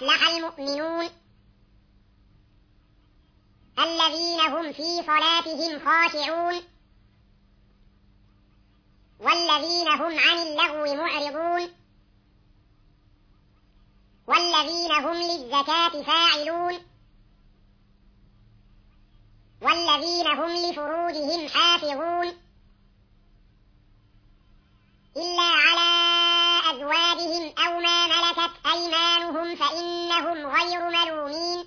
أفلح المؤمنون الذين هم في صلاتهم خاشعون والذين هم عن اللغو معرضون والذين هم للزكاة فاعلون والذين هم لفروجهم حافظون إلا على أزواجهم أو ما ملكت أيمانهم فإنهم غير ملومين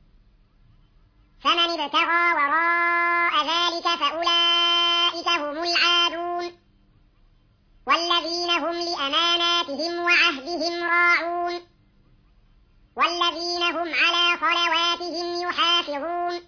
فمن ابتغى وراء ذلك فأولئك هم العادون والذين هم لأماناتهم وعهدهم راعون والذين هم على صلواتهم يحافظون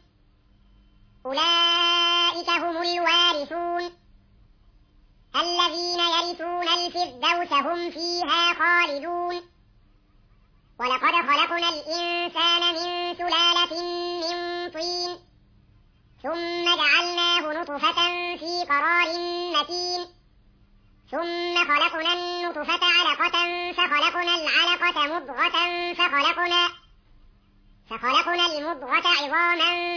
أولئك هم الوارثون الذين يرثون الفردوس هم فيها خالدون ولقد خلقنا الإنسان من سلالة من طين ثم جعلناه نطفة في قرار مكين ثم خلقنا النطفة علقة فخلقنا العلقة مضغة فخلقنا المضغة عظاما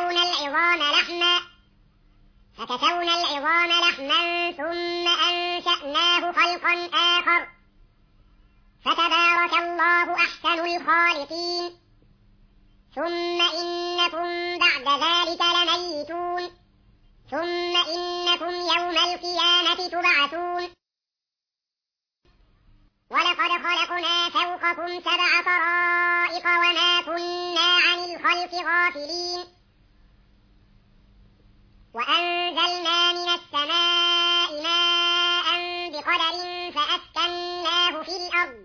فكسونا العظام لحما ثم أنشأناه خلقا آخر فتبارك الله أحسن الخالقين ثم إنكم بعد ذلك لميتون ثم إنكم يوم القيامة تبعثون ولقد خلقنا فوقكم 7 طرائق وما كنا عن الخلق غافلين وأنزلنا من السماء ماء بقدر فأسكناه في الأرض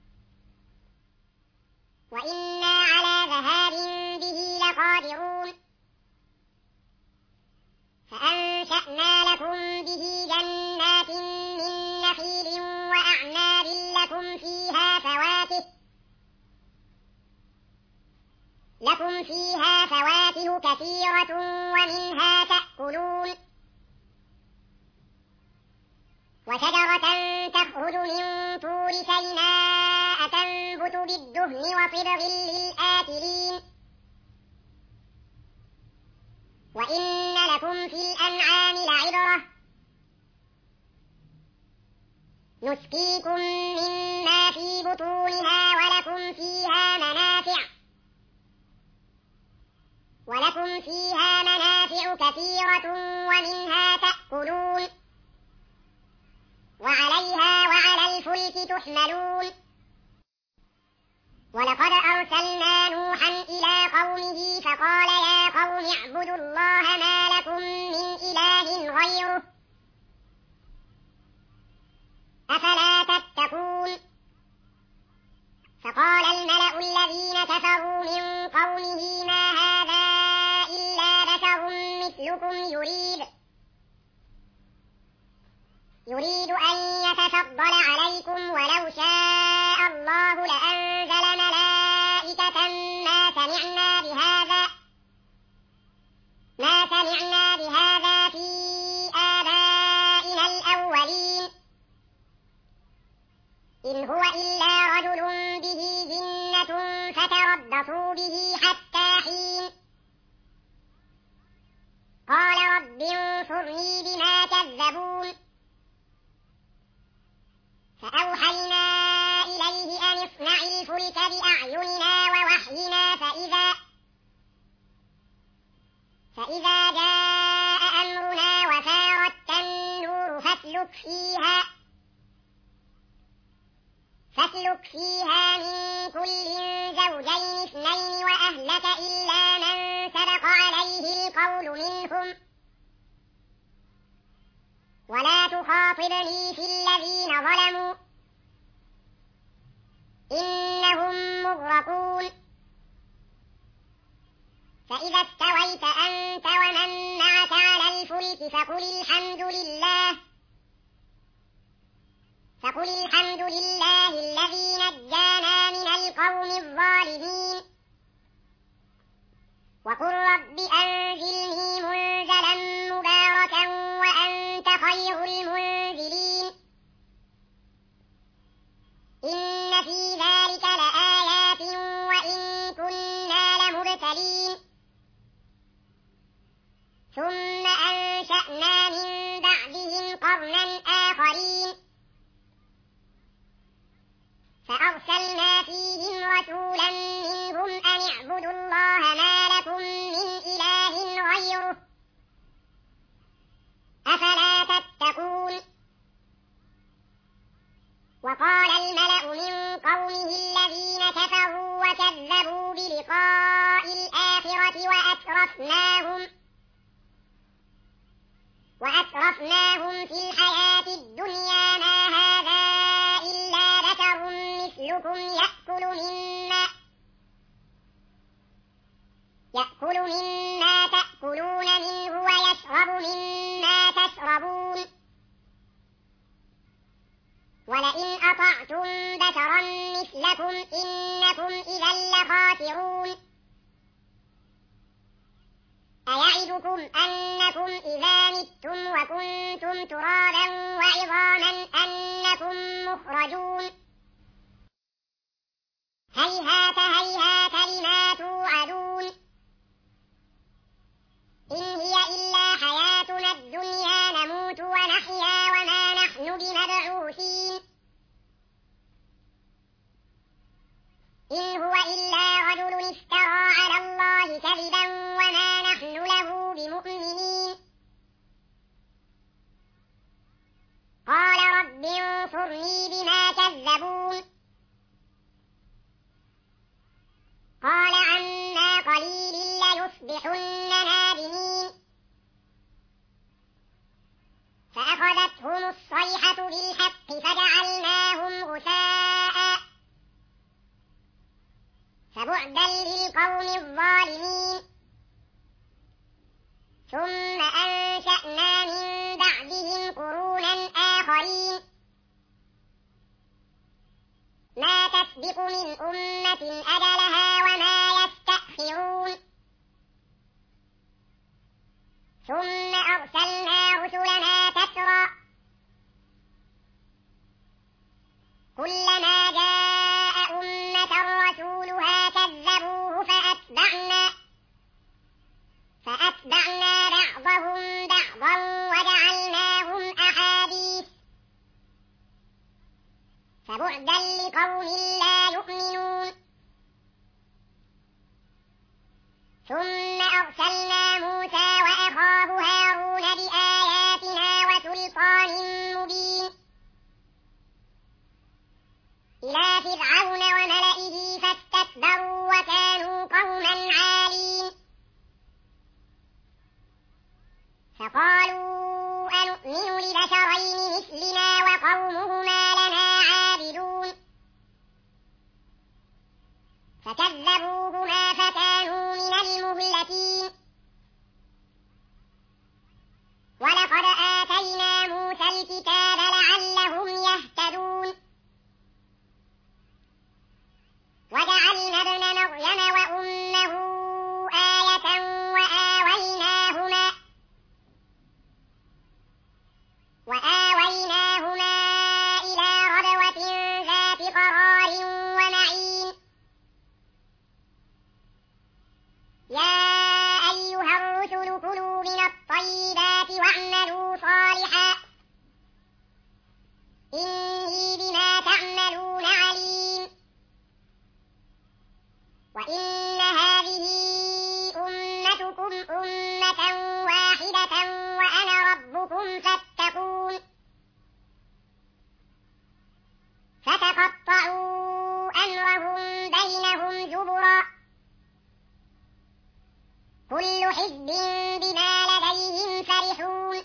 وإنا على ذهاب به لقادرون فأنشأنا لكم به جنات من نخيل وأعناب لكم فيها فواكه كثيرة ومنها تأكلون وشجرة تخرج من طور سيناء تنبت بالدهن وصبغ للآكلين وإن لكم في الأنعام لعبرة نسقيكم مما في بطونها ولكم فيها منافع كثيرة ومنها تأكلون وعليها وعلى الفلك تحملون ولقد أرسلنا نوحا إلى قومه فقال يا قوم اعبدوا الله ما لكم من إله غيره أفلا تتقون فقال الملأ الذين كفروا من قومه ما هذا إلا بشر مثلكم يريد أن يتفضل عليكم ولو شاء الله لأنزل ملائكة ما سمعنا بهذا في آبائنا الأولين إن هو إلا رجل به جنة فتربصوا به حتى حين قال رب انصرني بما كذبون فأوحينا إليه أن اصنع الفلك بأعيننا ووحينا فإذا جاء أمرنا وفارت النور فاسلك فيها من كل زوجين 2 وأهلك إلا من سبق عليه القول منهم ولا تخاطبني في الذين ظلموا إنهم مغرقون فإذا استويت أنت ومن معك على الفلك فقل الحمد لله الذي نجانا من القوم الظالمين وقل رب أنزلني منزلا مباركا وأنت خير المنزلين إن في ذلك لآيات أرسلنا فيهم رسولا منهم أن اعبدوا الله ما لكم من إله غيره أفلا تتقون وقال الملأ من قومه الذين كفروا وكذبوا بلقاء الآخرة وأترفناهم في الحياة الدنيا ما هذا إلا بشر مثلكم يأكل مما تأكلون منه ويشرب مما تشربون ولئن أطعتم بشرا مثلكم إنكم إذا لخاسرون أيعدكم أنكم إذا متم وكنتم ترابا وعظاما أنكم مخرجون هيهات هيهات لما توعدون إن هي إلا حياتنا الدنيا نموت ونحيا وما نحن بمبعوثين إن هو إلا رجل افترى على الله كذبا وما نحن له بمؤمنين قال رب انصرني بما كذبون قال عما قليل ليصبحن نادمين فأخذتهم الصيحة بالحق فجعلناهم غثاء فبعدا للقوم الظالمين ثم أنشأنا من بعدهم قرونا آخرين ما تسبق من أمة أجلها وما يستأخرون ثم أرسلنا رسلنا تترى كلما جاء أمة رسولها كذبوه فأتبعنا بعضهم بعضا وجعلناهم أحاديث فبعدا لقوم لا يؤمنون ثم أرسلنا موسى وأخاه هارون بآياتنا وسلطان مبين إلى فرعون وملئه فاستكبروا وكانوا قوما عالين فقالوا أنؤمن لبشرين مثلنا وقومهما لنا عابدون فكذبوهما فكانوا من المهلكين ولقد آتينا موسى الكتاب لعلهم يهتدون وجعلنا ابن مريم وأمه آية وآويناهما إلى ربوة ذات قرار ومعين يا أيها الرسل كلوا من الطيبات واعملوا صالحا إني بما تعملون عليم وإن هذه أمتكم أمة واحدة وأنا ربكم فاتقون فتقطعوا أمرهم بينهم زبرا كل حزب بما لديهم فرحون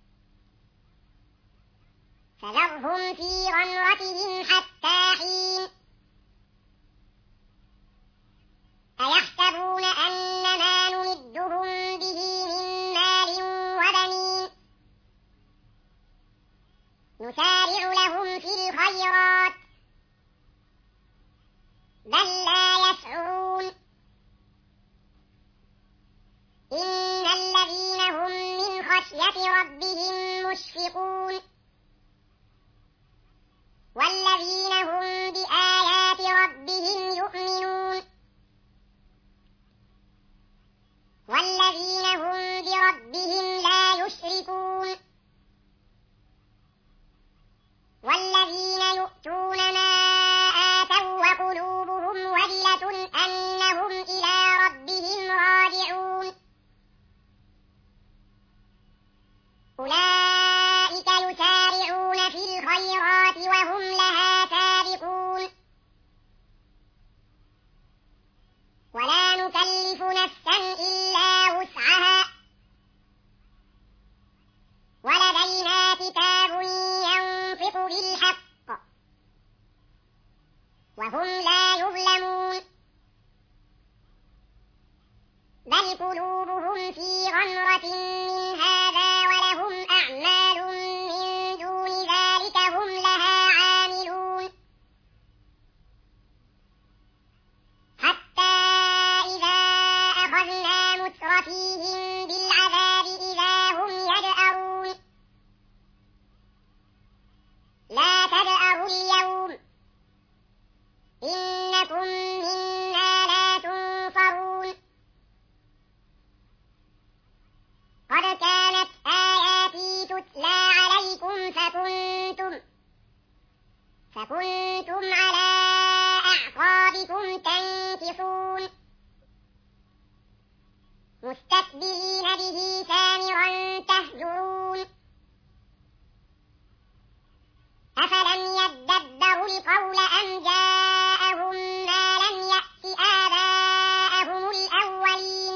فذرهم في غمرتهم حتى حين أيحسبون أن ما نمدهم به من مال وبنين نسارع لهم في الخيرات بل لا يشعرون إن الذين هم من خشية ربهم مشفقون والذين هم بآيات ربهم يؤمنون والذين هم بربهم لا يشركون والذين يؤتون ما آتوا مستكبرين به سامرا تهجرون أفلم يدبروا القول أم جاءهم ما لم يأت آباءهم الأولين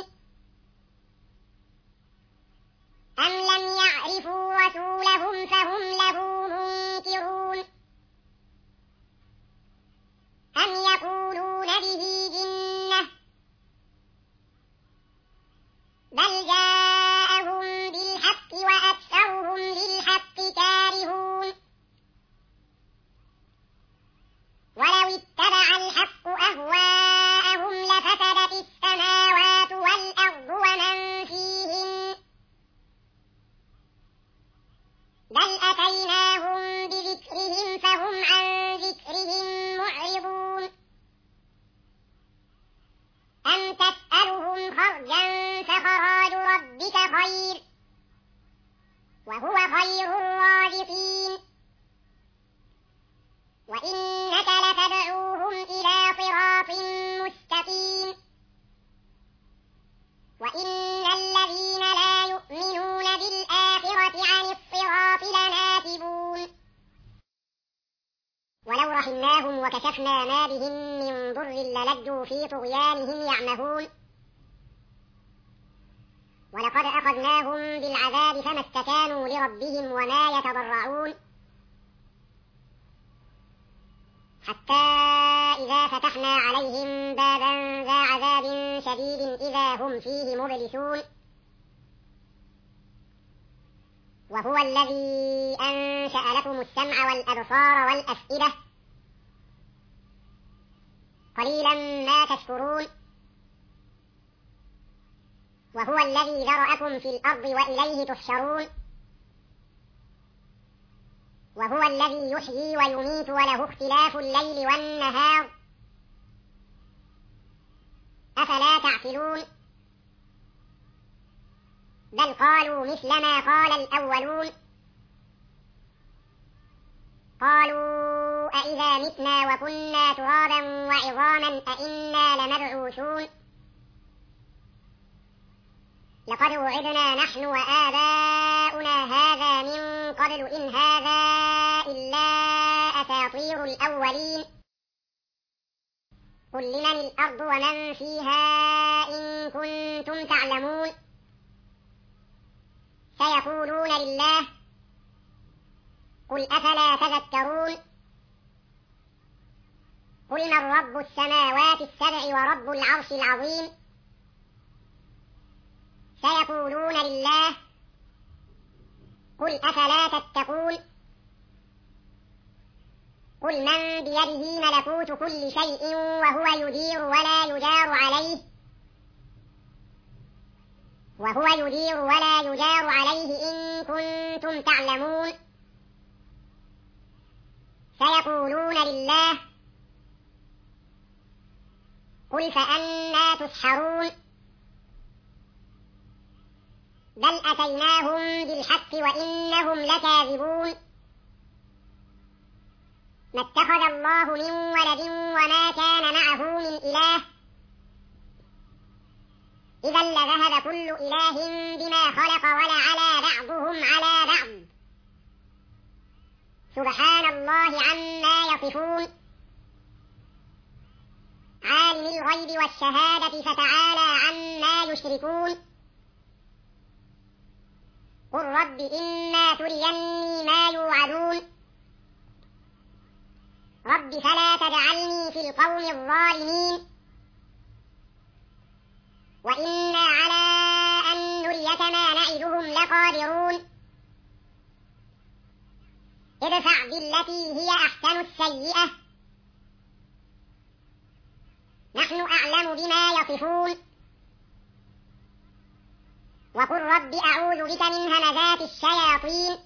أم لم يعرفوا رسولهم فهم له منكرون أم يقولون به جنة بل جاءهم بالحق وأكثرهم للحق كارهون ولو اتبع الحق أهواءهم لفسدت السماوات والأرض ومن فيهن بل أتيناهم بذكرهم فهم عن ذكرهم معرضون أم تسألهم خرجا فخراج ربك خير وهو خير الرازقين وإنك لتدعوهم إلى صراط مستقيم وإن الذين لا يؤمنون بالآخرة عن الصراط لناكبون ولو رحمناهم وكشفنا ما بهم من ضر للجوا في طغيانهم يعمهون ولقد أخذناهم بالعذاب فما استكانوا لربهم وما يتضرعون حتى إذا فتحنا عليهم بابا ذا عذاب شديد إذا هم فيه مبلسون وهو الذي أنشأ لكم السمع والأبصار والأفئدة قليلا ما تشكرون وهو الذي ذرأكم في الأرض وإليه تحشرون وهو الذي يحيي ويميت وله اختلاف الليل والنهار أفلا تعقلون بل قالوا مثل ما قال الأولون قالوا أإذا متنا وكنا ترابا وعظاما أإنا لمبعوثون لقد وعدنا نحن وآباؤنا هذا من قبل إن هذا إلا أساطير الأولين قل لمن الأرض ومن فيها إن كنتم تعلمون سيقولون لله قل أفلا تذكرون قل من رب السماوات السبع ورب العرش العظيم سيقولون لله قل أفلا تتقون قل من بيده ملكوت كل شيء وهو يدير ولا يجار عليه إن كنتم تعلمون سيقولون لله قل فأنى تسحرون بل أتيناهم بالحق وإنهم لكاذبون ما اتخذ الله من ولد وما كان معه من إله إذا لذهب كل إله بما خلق ولعلى بعضهم على بعض سبحان الله عما يصفون عالم الغيب والشهادة فتعالى عما يشركون قل رب إما تريني ما يوعدون رب فلا تجعلني في القوم الظالمين وإنا على أن نريك ما نعدهم لقادرون ادفع بالتي هي أحسن السيئة نحن أعلم بما يصفون وقل رب أعوذ بك من همزات الشياطين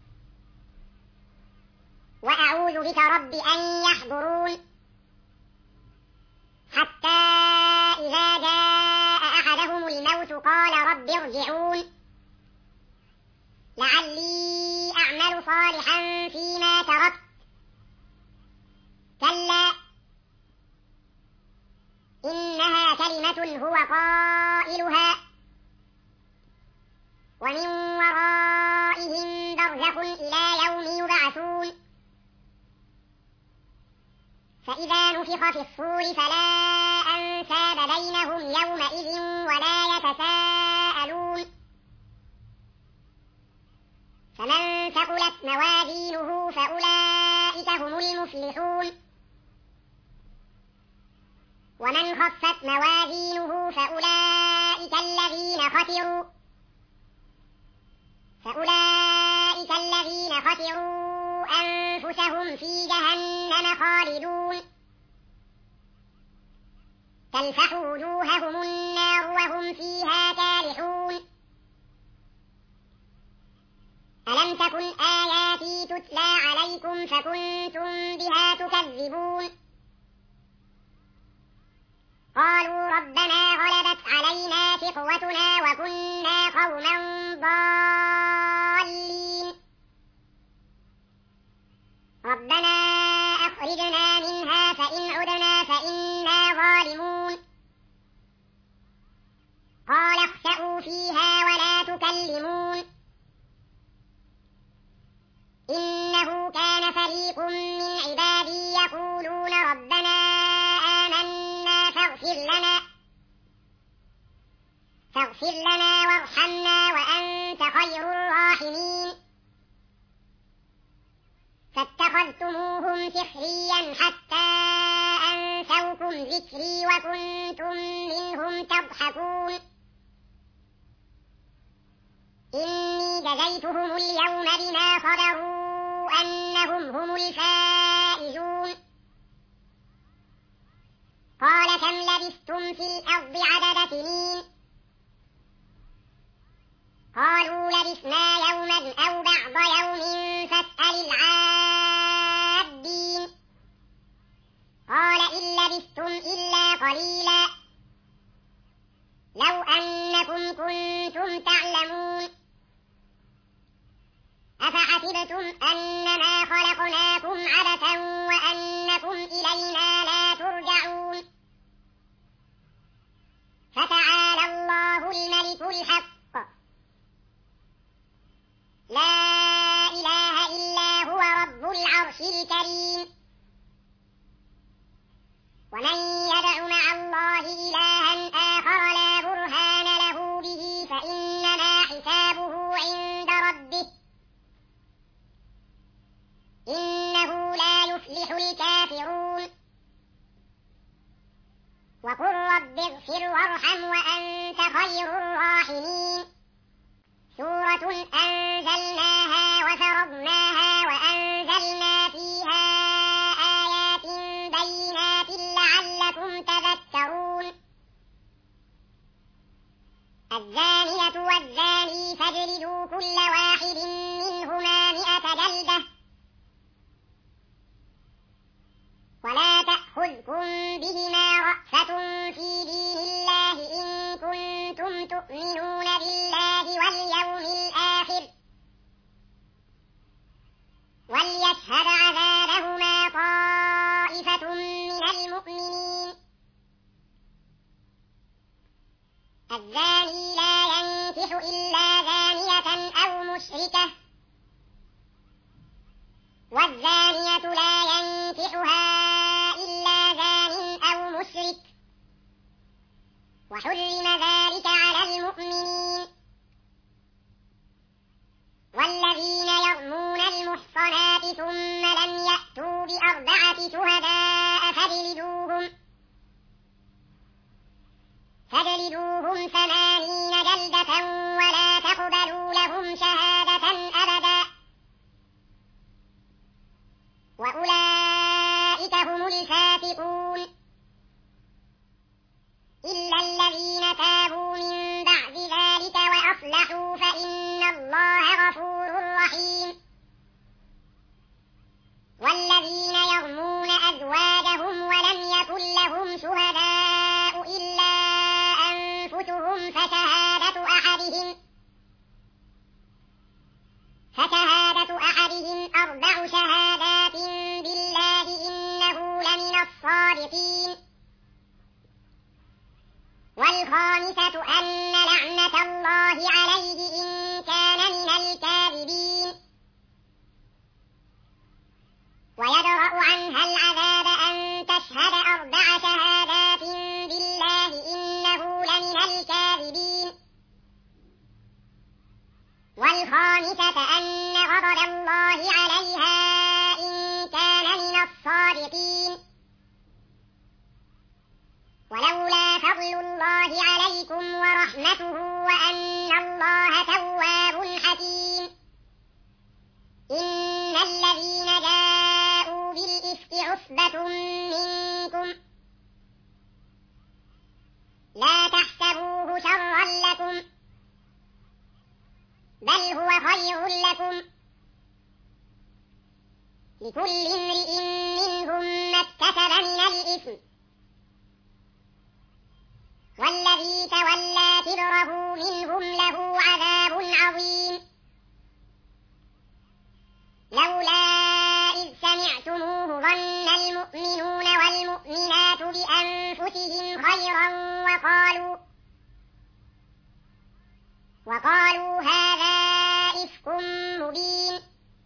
وأعوذ بك رب أن يحضرون حتى إذا جاء أحدهم الموت قال رب ارجعون لعلي أعمل صالحا فيما تركت كلا إنها كلمة هو قائلها ومن ورائهم برزخ إلى يوم يبعثون فإذا نفخ في الصور فلا أنساب بينهم يومئذ ولا يتساءلون فمن ثقلت موازينه فأولئك هم المفلحون ومن خفت موازينه فأولئك الذين خسروا أنفسهم في جهنم خالدون تلفح وجوههم النار وهم فيها كالحون ألم تكن آياتي تتلى عليكم فكنتم بها تكذبون قالوا ربنا غلبت علينا شقوتنا وكنا قوما ضالين ربنا أخرجنا منها فإن عدنا فإنا ظالمون قال اخسئوا فيها ولا تكلمون إنه كان فريق من عبادي يقولون ربنا آمنا فاغفر لنا وارحمنا وأنت خير الراحمين فاتخذتموهم سخريا حتى أنسوكم ذكري وكنتم منهم تضحكون إني جزيتهم اليوم بما صبروا أنهم هم الفائزون قال كم لبثتم في الأرض عدد سنين قالوا لبثنا يوما أو بعض يوم فاسأل العادين قال إن لبثتم إلا قليلا لو أنكم كنتم تعلمون أفحسبتم أنما خلقناكم عبثا وأنكم إلينا لا ترجعون فتعالى الله الملك الحق لا إله إلا هو رب العرش الكريم ومن يدع مع الله إلها آخر لا برهان له به فإنما حسابه عند ربه إنه لا يفلح الكافرون وقل رب اغفر وارحم وأنت خير الراحمين سورة أنزلناها وفرضناها وأنزلنا فيها آيات بينات لعلكم تذكرون الزانية والزاني فاجلدوا كل واحد منهما 100 جلدة ولا تأخذكم بهما رأفة في دين الله إن كنتم تؤمنون بالله واليوم الآخر وليشهد عذابهما طائفة من المؤمنين الزاني لا ينكح إلا زانية أو مشركة والزانية لا ينكحها إلا زان أو مشرك وحرم ذلك على المؤمنين والذين يرمون المحصنات ثم لم يأتوا ب4 شهداء فاجلدوهم 80 جلدة ولا تقبلوا لهم شهادة أبدا وأولئك هم الفاسقون إلا الذين تابوا من بعد ذلك وأصلحوا فإن الله غفور رحيم والذين يرمون أزواجهم ولم يكن لهم شهداء إلا أنفسهم فشهادة أحدهم 4 شهادات بالله إنه لمن الصادقين والخامسة أن لعنة الله عليه إن يشهد 4 شهادات بالله إنه لمن الكاذبين والخامسة أن غضب الله عليها إن كان من الصادقين ولولا فضل الله عليكم ورحمته وأن الله تواب حكيم إن الذين جاءوا بالإفك عصبة منكم لا تحسبوه شرا لكم بل هو خير لكم لكل امرئ منهم ما اكتسب من الإثم والذي تولى كبره منهم له عذاب عظيم لولا إذ سمعتموه ظن المؤمنون والمؤمنات بأنفسهم خيرا وقالوا هذا إفك مبين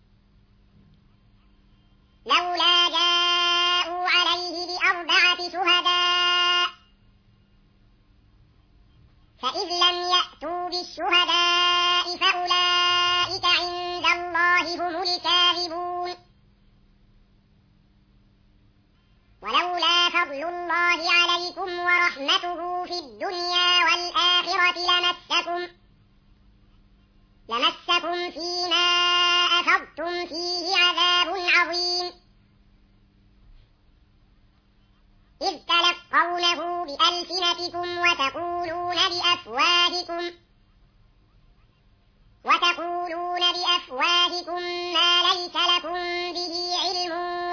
لولا جاءوا عليه ب4 شهداء فإذ لم يأتوا بالشهداء فأولئك عند الله هم الكاذبون ولولا فضل الله عليكم ورحمته في الدنيا والآخرة لمسكم فيما أفضتم فيه عذاب عظيم إذ تلقونه بألسنتكم وتقولون بأفواهكم ما ليس لكم به علم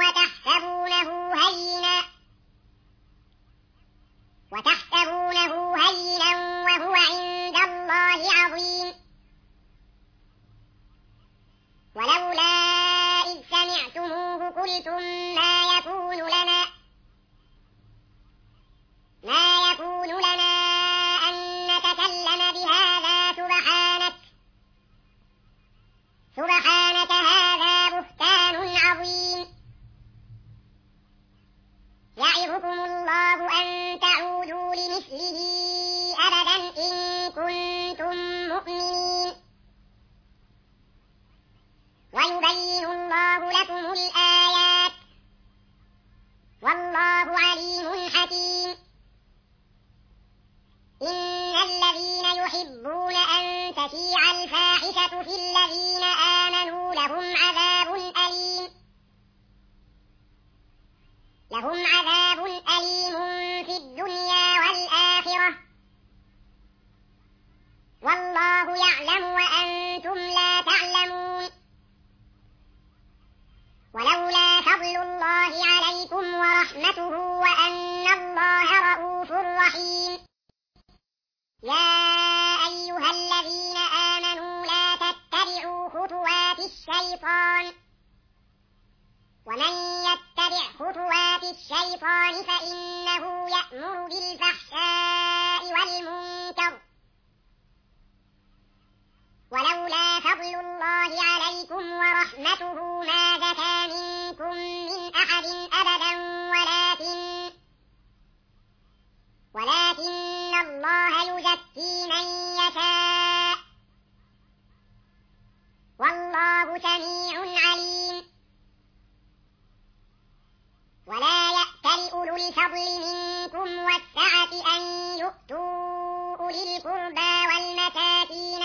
وتحسبونه هينا وهو عند الله عظيم ولولا إذ سمعتموه قلتم ما يكون لنا أن نتكلم بهذا سبحانك هذا بهتان عظيم يعظكم الله أن تعودوا لمثله أبدا إن كنتم مؤمنين ويبين الله لكم الآيات والله عليم حكيم إن الذين يحبون أن تشيع الفاحشة في الذين آمنوا لهم عذاب أليم في الدنيا والآخرة والله يعلم وأنتم لا تعلمون ولولا فضل الله عليكم ورحمته وأن الله رءوف رحيم يا أيها الذين آمنوا لا تتبعوا خطوات الشيطان ومن يتبع خطوات الشيطان فإنه يأمر بالفحشاء والمنكر ولولا فضل الله عليكم ورحمته ما زكى منكم من أحد أبدا ولكن الله يزكي من يشاء والله سميع عليم ولا يأتل أولو الفضل منكم والسعة أن يؤتوا أولي القربى والمساكين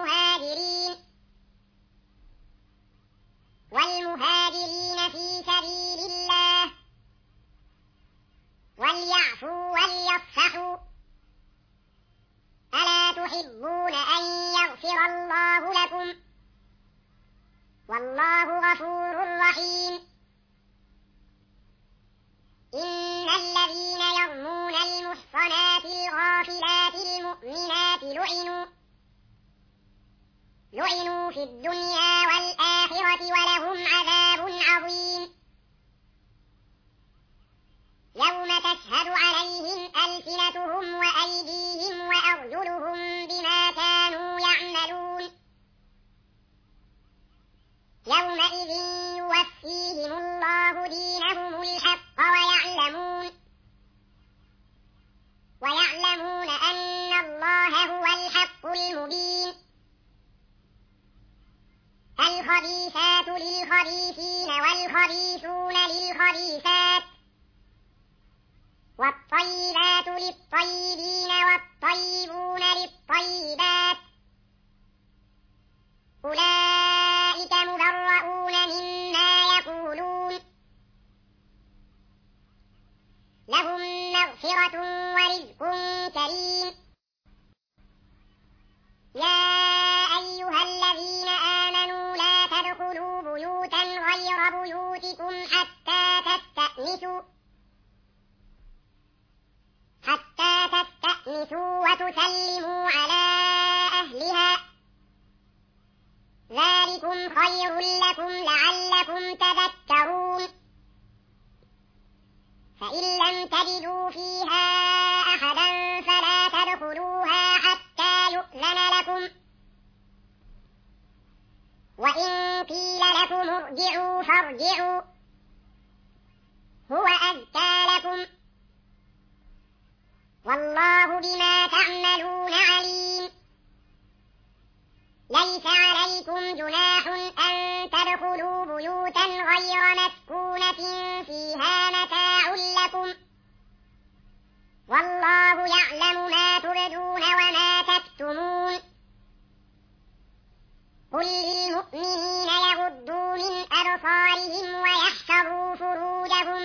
والمهاجرين في سبيل الله وليعفوا وليصفحوا ألا تحبون أن يغفر الله لكم والله غفور رحيم إن الذين يرمون المحصنات الغافلات المؤمنات لعنوا في الدنيا والآخرة ولهم عذاب عظيم يوم تشهد عليهم ألسنتهم وأيديهم وأرجلهم بما كانوا يعملون يومئذ يوفيهم الله دينهم الحق ويعلمون للخبيثين والخبيثون للخبيثات والطيبات للطيبين والطيبون للطيبات أولئك مبرؤون مما يقولون لهم مغفرة ورزق كريم يا أيها الذين آمنوا لا تدخلوا بيوتا غير بيوتكم حتى تستأنسوا وتسلموا على أهلها ذلكم خير لكم لعلكم تذكرون فإن لم تجدوا فيها أحدا فلا تدخلوها حتى يؤذن لكم وإن قيل لكم ارجعوا فارجعوا هو أزكى لكم والله بما تعملون عليم ليس عليكم جناح أن تدخلوا بيوتا غير مسكونة فيها متاع لكم والله يعلم ما تبدون وما تكتمون قل للمؤمنين يغضوا من أبصارهم ويحفظوا فروجهم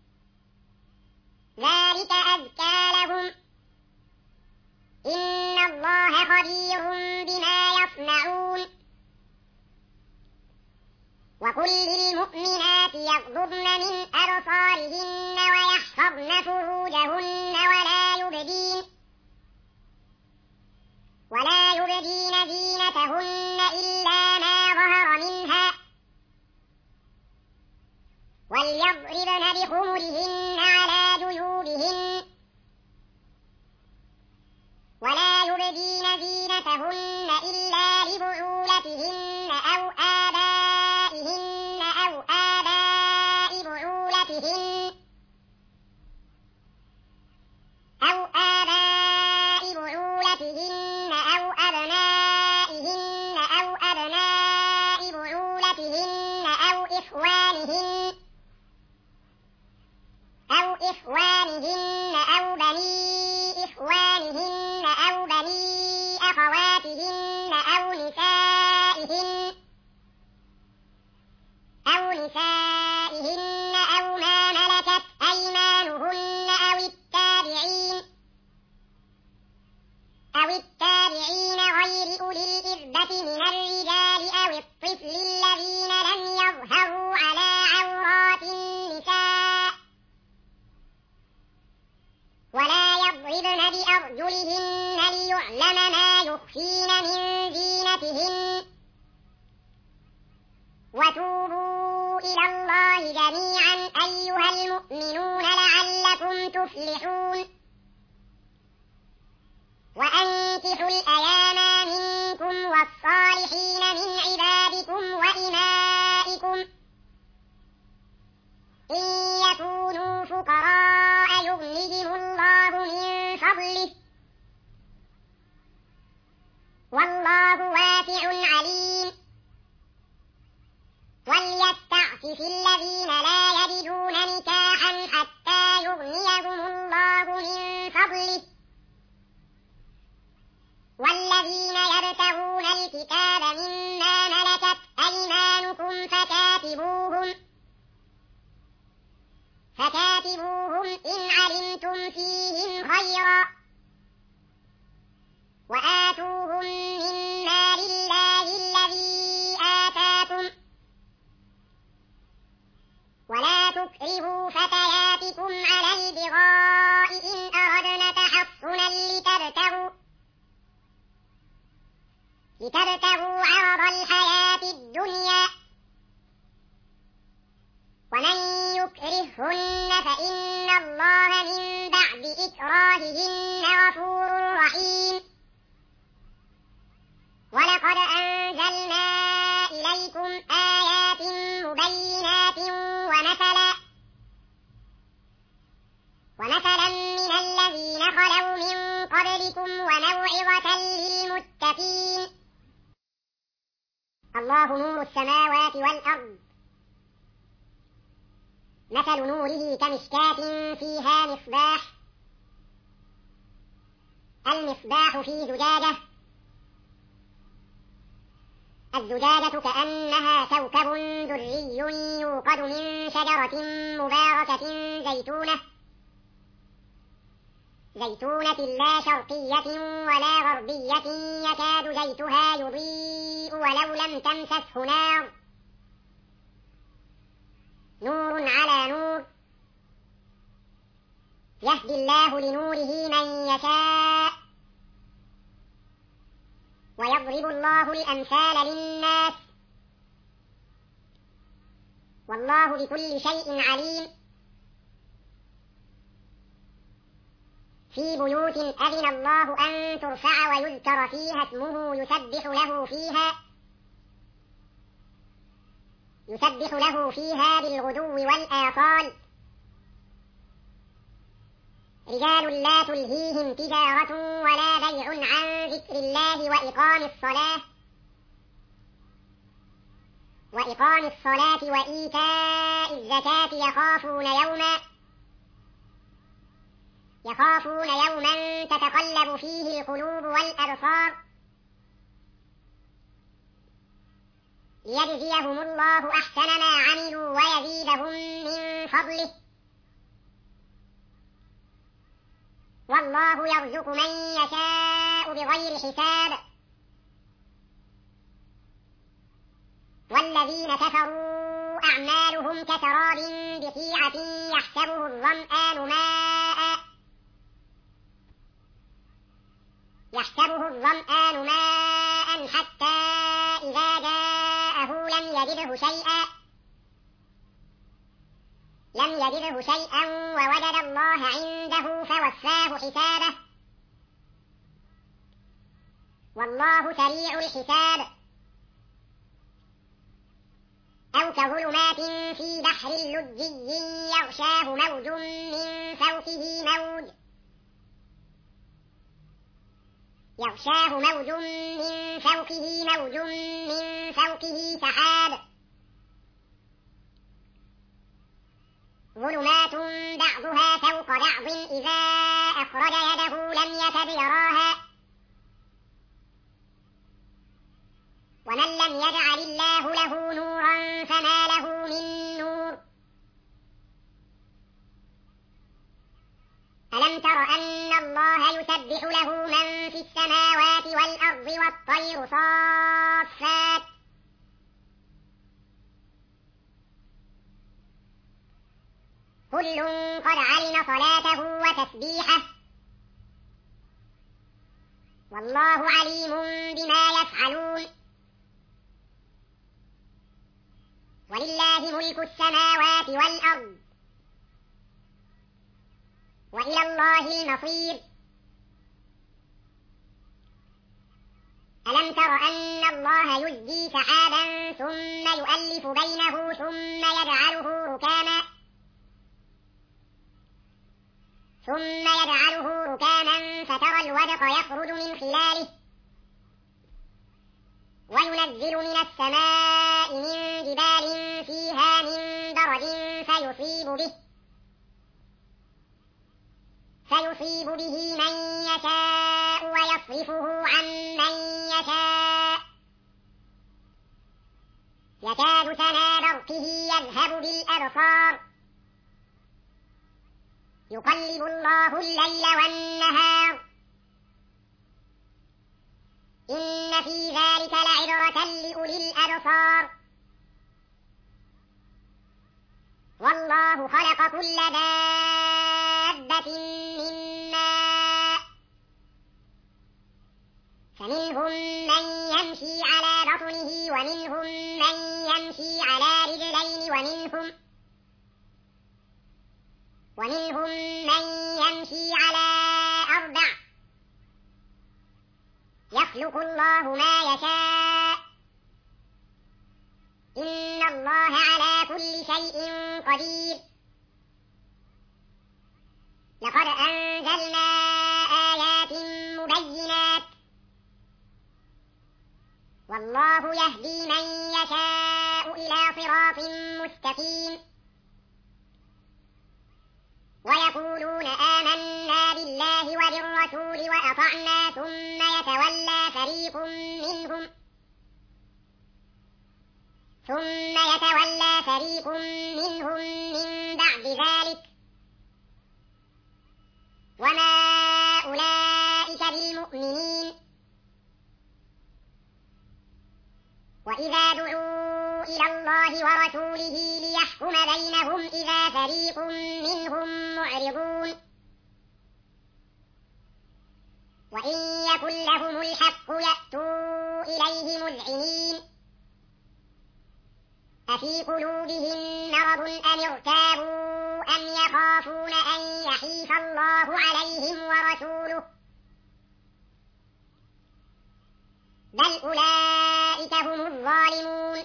ذلك أزكى لهم إن الله خبير بما يصنعون وقل للمؤمنات يغضضن من أبصارهن ويحفظن فروجهن ولا يبدين زينتهن إلا ما ظهر منها وليضربن بخمرهن على جيوبهن ولا يبدين زينتهن إلا لبعولتهن أو آبائهن أو آباء بعولتهن أو أبنائهن أو أبناء بعولتهن أو إخوانهن أو بني إخوانهن أو بني أخواتهن أو نسائهن أو ما ملكت أيمانهن أو التابعين غير أولي الإربة من الرجال أو الطفل الذين لم يظهروا على عورات النساء ولا يضربن بأرجلهن ليعلم ما يخفين من زينتهن وتوبوا إلى الله جميعا أيها المؤمنون لعلكم تفلحون وأنكحوا الأيام منكم والصالحين من عبادكم وإمائكم إن يكونوا فقراء يغنهم الله من فضله والله واسع عليم وليستعفف الذين لا يجدون نكاحا حتى يغنيهم الله من فضله والذين يبتغون الكتاب مما ملكت أيمانكم فكاتبوهم إن علمتم فيهم خيرا وآتوهم مما لله الذي آتاكم ولا تكرهوا فتياتكم على البغاء إن أردنا تحصنا لتبتغوا عرض الحياة الدنيا ومن يكرههن فإن الله من بعد إكراههن غفور رحيم ولقد أنزلنا إليكم آيات مبينات ومثلا من الذين خلوا من قبلكم وموعظة للمتقين الله نور السماوات والأرض مثل نوره كمشكاة فيها مصباح، المصباح في زجاجة، الزجاجة كأنها كوكب دري يوقد من شجرة مباركة زيتونة لا شرقية ولا غربية يكاد زيتها يضيء ولو لم تمسسه نار، نور على نور، يهدي الله لنوره من يشاء، ويضرب الله الأمثال للناس، والله بكل شيء عليم. في بيوت أذن الله أن ترفع ويذكر فيها اسمه يسبح له فيها بالغدو والآصال، رجال لا تلهيهم تجارة ولا بيع عن ذكر الله وإقام الصلاة وإيتاء الزكاة يخافون يوما تتقلب فيه القلوب والأبصار، ليجزيهم الله أحسن ما عملوا ويزيدهم من فضله، والله يرزق من يشاء بغير حساب. والذين كفروا أعمالهم كسراب بقيعة يحسبه الظمآن ماء حتى إذا جاءه لم يجده شيئا ووجد الله عنده فوفاه حسابه، والله سريع الحساب. أو كظلمات في بحر لجي يغشاه موج من فوقه سحاب، ظلمات بعضها فوق بعض إذا أخرج يده لم يكد يراها، ومن لم يجعل الله له نورا فما له من نور. ألم تر أن الله يسبح له من في السماوات والأرض والطير صافات، كل قد علم صلاته وتسبيحه، والله عليم بما يفعلون. ولله ملك السماوات والأرض وإلى الله المصير. ألم تر أن الله يزجي سحابا ثم يؤلف بينه ثم يجعله ركاما فترى الودق يخرج من خلاله، وينزل من السماء من جبال فيها من برد فيصيب به من يشاء ويصرفه عن من يشاء، يكاد سنا برقه يذهب بالأبصار، يقلب الله الليل والنهار، إن في ذلك لعبرة لأولي الأبصار. والله خلق كل دابة من ماء، فمنهم من يمشي على بطنه ومنهم من يمشي على رجلين ومنهم من يمشي على أربع، يخلق الله ما يشاء، إن الله على كل شيء قدير. لقد أنزلنا آيات مبينات، والله يهدي من يشاء إلى صراط مستقيم. ويقولون آمنا بالله وبالرسول وأطعنا ثم يتولى فريق منهم من بعد ذلك وما أولئك بالمؤمنين. وإذا دعوا إلى الله ورسوله ليحكم بينهم إذا فريق منهم معرضون. وإن يكن لهم الحق يأتوا إليه مذعنين. أفي قلوبهم مرض أم ارتابوا أم يخافون أن يحيف الله عليهم ورسوله بل أولئك هم الظالمون.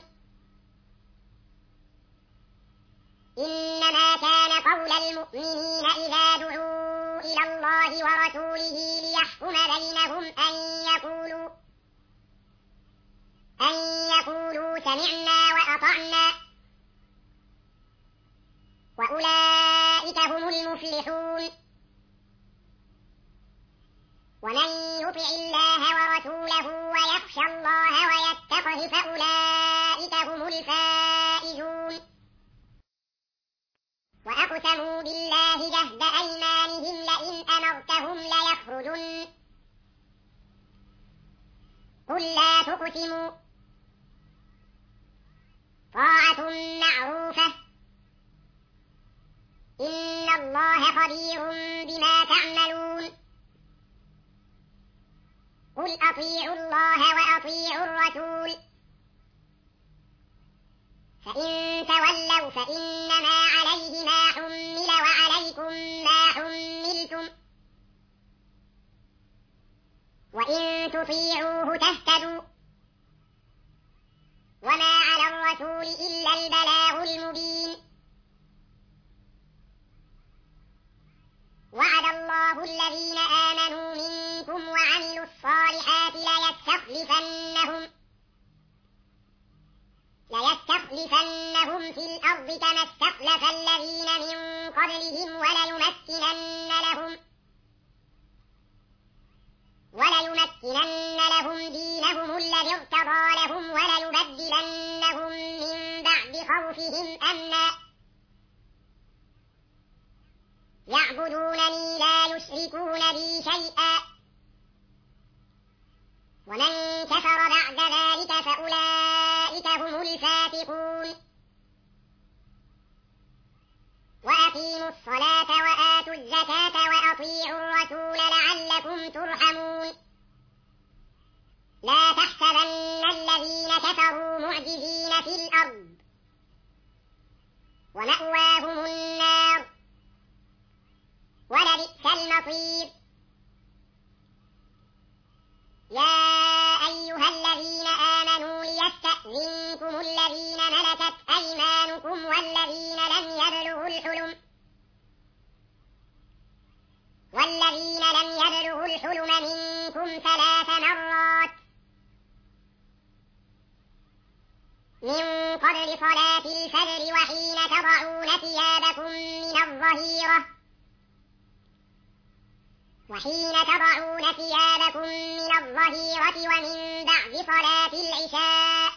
إنما كان قول المؤمنين إذا دعوا إلى الله ورسوله ليحكم بينهم أن يقولوا سمعنا وأطعنا وأولئك هم المفلحون. ومن يطع الله ورسوله ويخشى الله ويتقه فأولئك هم الفائزون. وأقسموا بالله جهد أيمانهم لئن أمرتهم ليخرجن قل لا تقسموا طاعة معروفة إن الله خبير بما تعملون. قل أطيعوا الله وأطيعوا الرسول فإن تولوا فإنما عليه ما حمل وعليكم ما حملتم وإن تطيعوه تهتدوا وما على الرسول إلا البلاغ المبين. وعد الله الذين آمنوا منكم وعملوا الصالحات ليستخلفنهم في الأرض كما استخلف الذين من قبلهم وليمكنن لهم دينهم الذي ارتضى لهم وليبدلنهم من بعد خوفهم أمنا يعبدونني لا يشركون بي شيئا ومن كفر بعد ذلك فأولئك هم الفاسقون. وأقيموا الصلاة وآتوا الزكاة وأطيعوا الرسول لعلكم ترحمون. لا تحسبن الذين كفروا معجزين في الأرض ومأواهم النار ولبئس المصير. يا أيها الذين آمنوا ليستأذنكم الذين ملكت أيمانكم والذين لم يبلغوا الحلم منكم 3 مرات من قبل صلاة الفجر وحين تضعون ثيابكم من الظهيرة ومن بعد صلاة العشاء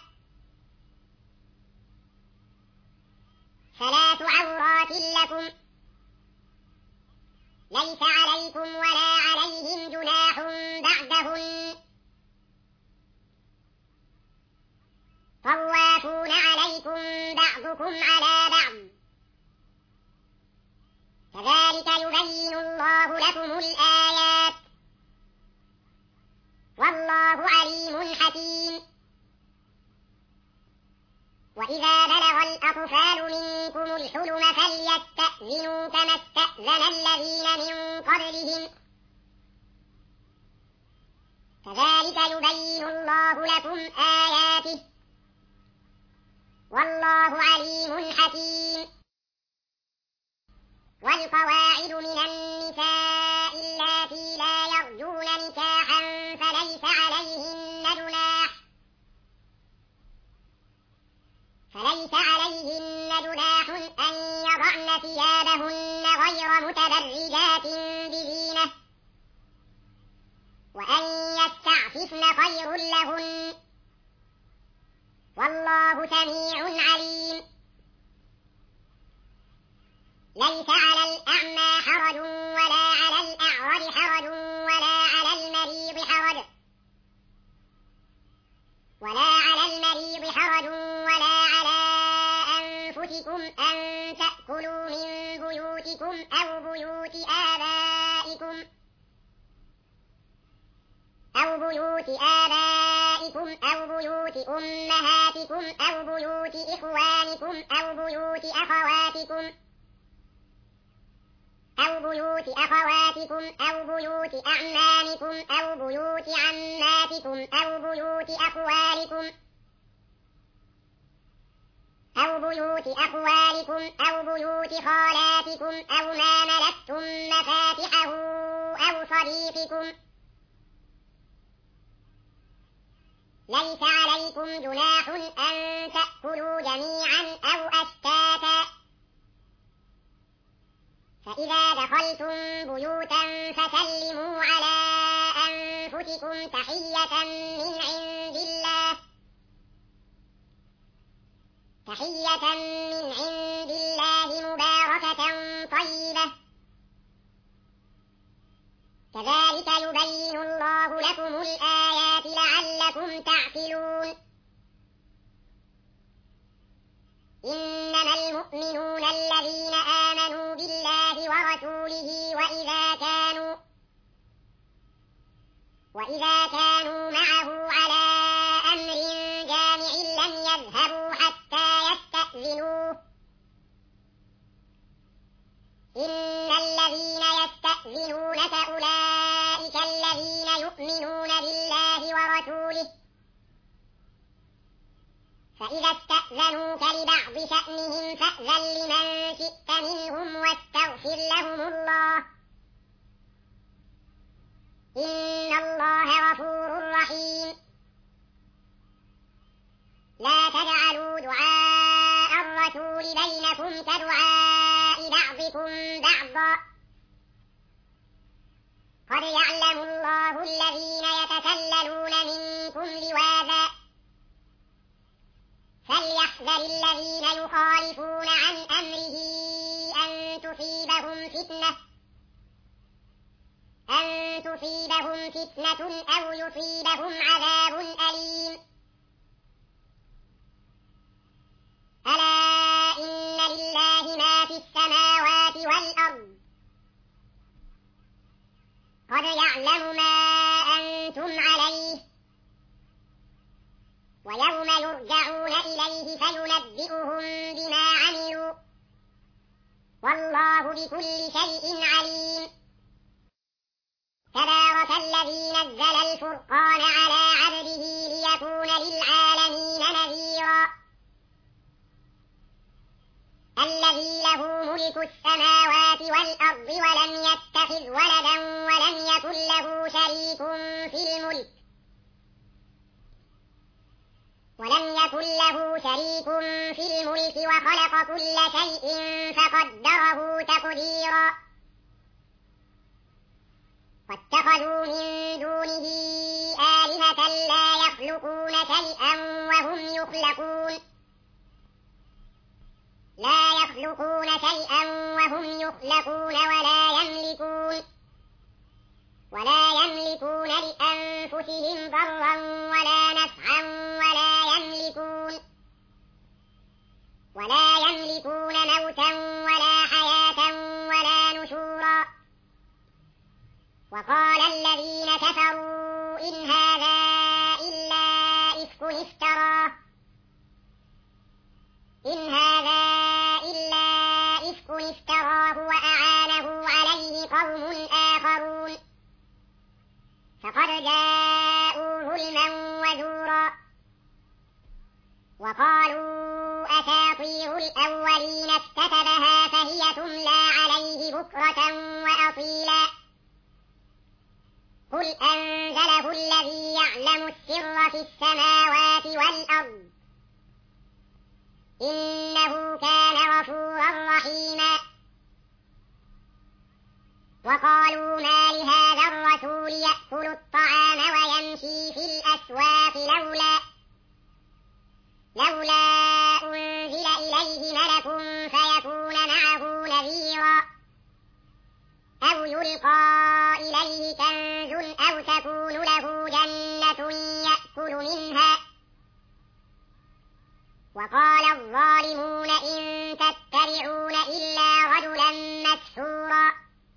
3 عورات لكم ليس عليكم ولا عليهم جناح بعدهن طوافون عليكم بعضكم على بعض كذلك يبين الله لكم الآيات والله عليم حكيم. وإذا بلغ الأطفال منكم الحلم فليستأذنوا كما استأذن الذين من قبلهم كذلك يبين الله لكم آياته والله عليم حكيم. والقواعد من النساء اللاتي لا يرجون نكاحا فليس عليهن جناح أن يضعن ثيابهن غير متبرجات بزينة وأن يستعففن خير لهن والله سميع عليم. ليس على الأعمى حرج ولا على الأعرج حرج ولا على المريض حرج ولا على أنفسكم أن تأكلوا من بيوتكم أو بيوت آبائكم أو بيوت أمهاتكم أو بيوت إخوانكم أو بيوت أخواتكم أو بيوت أعمامكم أو بيوت عماتكم أو بيوت أخوالكم أو بيوت خالاتكم أو ما ملكتم مفاتحه أو صديقكم. ليس عليكم جناح أن تأكلوا جميعا أو أشتاتا فإذا دخلتم بيوتا فسلموا على أنفسكم تحية من عند الله مباركة طيبة كذلك يبين الله لكم الآيات لعلكم تعقلون. إنما المؤمنون الذين آمنوا بالله ورسوله وإذا كانوا معه على أمر جامع لم يذهبوا حتى يستأذنوه. إن الذين يستأذنونك أولئك الذين يؤمنون بالله ورسوله فإذا استأذنوك لبعض شأنهم فأذن لمن شئت منهم واستغفر لهم الله إن الله غفور رحيم. لا تجعلوا دعاء الرسول بينكم كدعاء بعضكم بعضا قد يعلم الله الذين يتسللون منكم لواذا فليحذر الذين يخالفون عن أمره أن تصيبهم فتنة أو يصيبهم عذاب أليم. ألا إن لله ما في السماوات والأرض قد يعلم ما أنتم عليه ويوم يرجعون إليه فينبئهم بما عملوا والله بكل شيء عليم. تبارك الذي نزل الفرقان على عبده ليكون للعالمين نذيرا. الذي له ملك السماوات والأرض ولم يتخذ ولدا ولم يكن له شريك في الملك وخلق كل شيء فقدره تقديرا. واتخذوا من دونه آلهة لا يخلقون شيئا وهم يخلقون ولا يملكون لأنفسهم ضرا ولا نفعا ولا يملكون موتا ولا حياة ولا نشورا. وقال الذين كفروا إن هذا إلا إفك افتراه وأعانه عليه قوم آخرون فقد جاءوا ظلما وزورا. وقالوا أساطير الأولين اكتتبها فهي تملى عليه بكرة وأصيلا. قل أنزله الذي يعلم السر في السماوات والأرض إنه كان غفورا رحيما. وقالوا ما لهذا الرسول يأكل الطعام ويمشي في الأسواق لولا أنزل إليه ملك فيكون معه نذيرا أو يلقى إليه كنز أو تكون له جنة يأكل منها وقال الظالمون إن تتبعون إلا رجلا مسحورا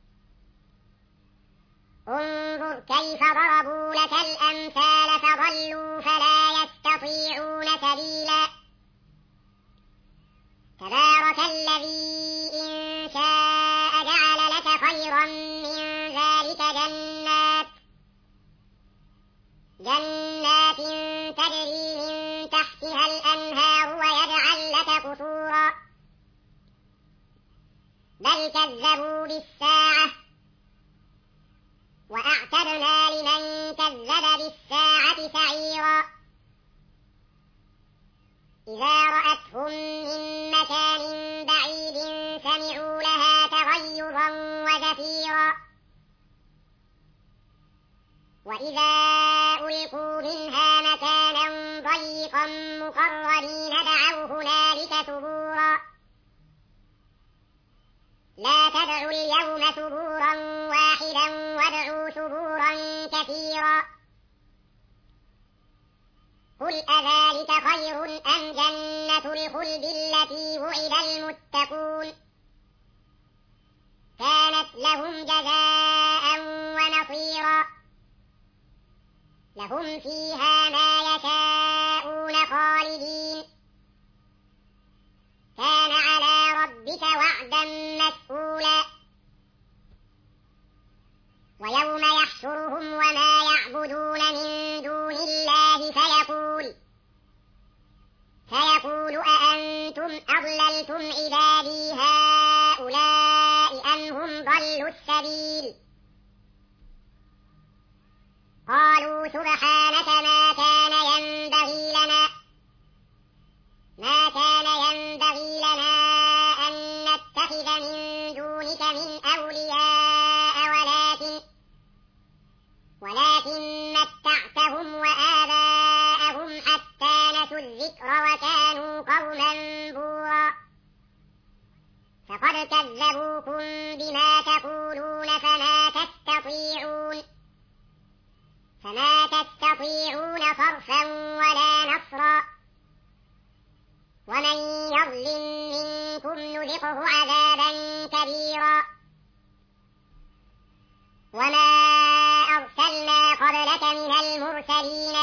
انظر كيف ضربوا لك الأمثال فضلوا فلا يستطيعون سبيلا تبارك الذي إن شاء جعل لك خيرا من ذلك جنات تجري من تحتها الأنهار ويجعل لك قصورا بل كذبوا بالساعة وأعتدنا لمن كذب بالساعة سعيرا إذا رأتهم من مكان بعيد سمعوا لها تغيظا وزفيرا وإذا ألقوا منها مكانا ضيقا مقرنين دعوا هنالك ثبورا لا تدعوا اليوم ثبورا واحدا وادعوا ثبورا كثيرا قل أذلك خير أم جنة الخلد التي وعد المتقون كانت لهم جزاء ونصيرا لهم فيها ما يشاءون خالدين كان على ربك وعدا مسئولا ويوم يحشرهم وما يعبدون من دون الله فيقول أأنتم أضللتم عبادي هؤلاء أم هم ضلوا السبيل قالوا سبحانك ما كان ينبغي لنا أن نتخذ من دونك من أولياء ولكن متعتهم وآباءهم حتى نسوا الذكر وكانوا قوما بورا فقد كذبوكم بما تقولون فما تستطيعون صرفا ولا نصرا ومن يظلم منكم نذقه عذابا كبيرا وما أرسلنا قبلك من المرسلين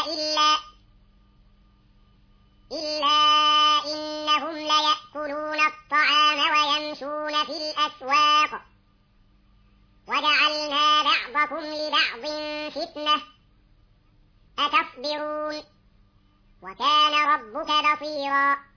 إلا إنهم ليأكلون الطعام ويمشون في الأسواق وجعلنا بعضكم لبعض فتنة أتصبرون وكان ربك بصيرا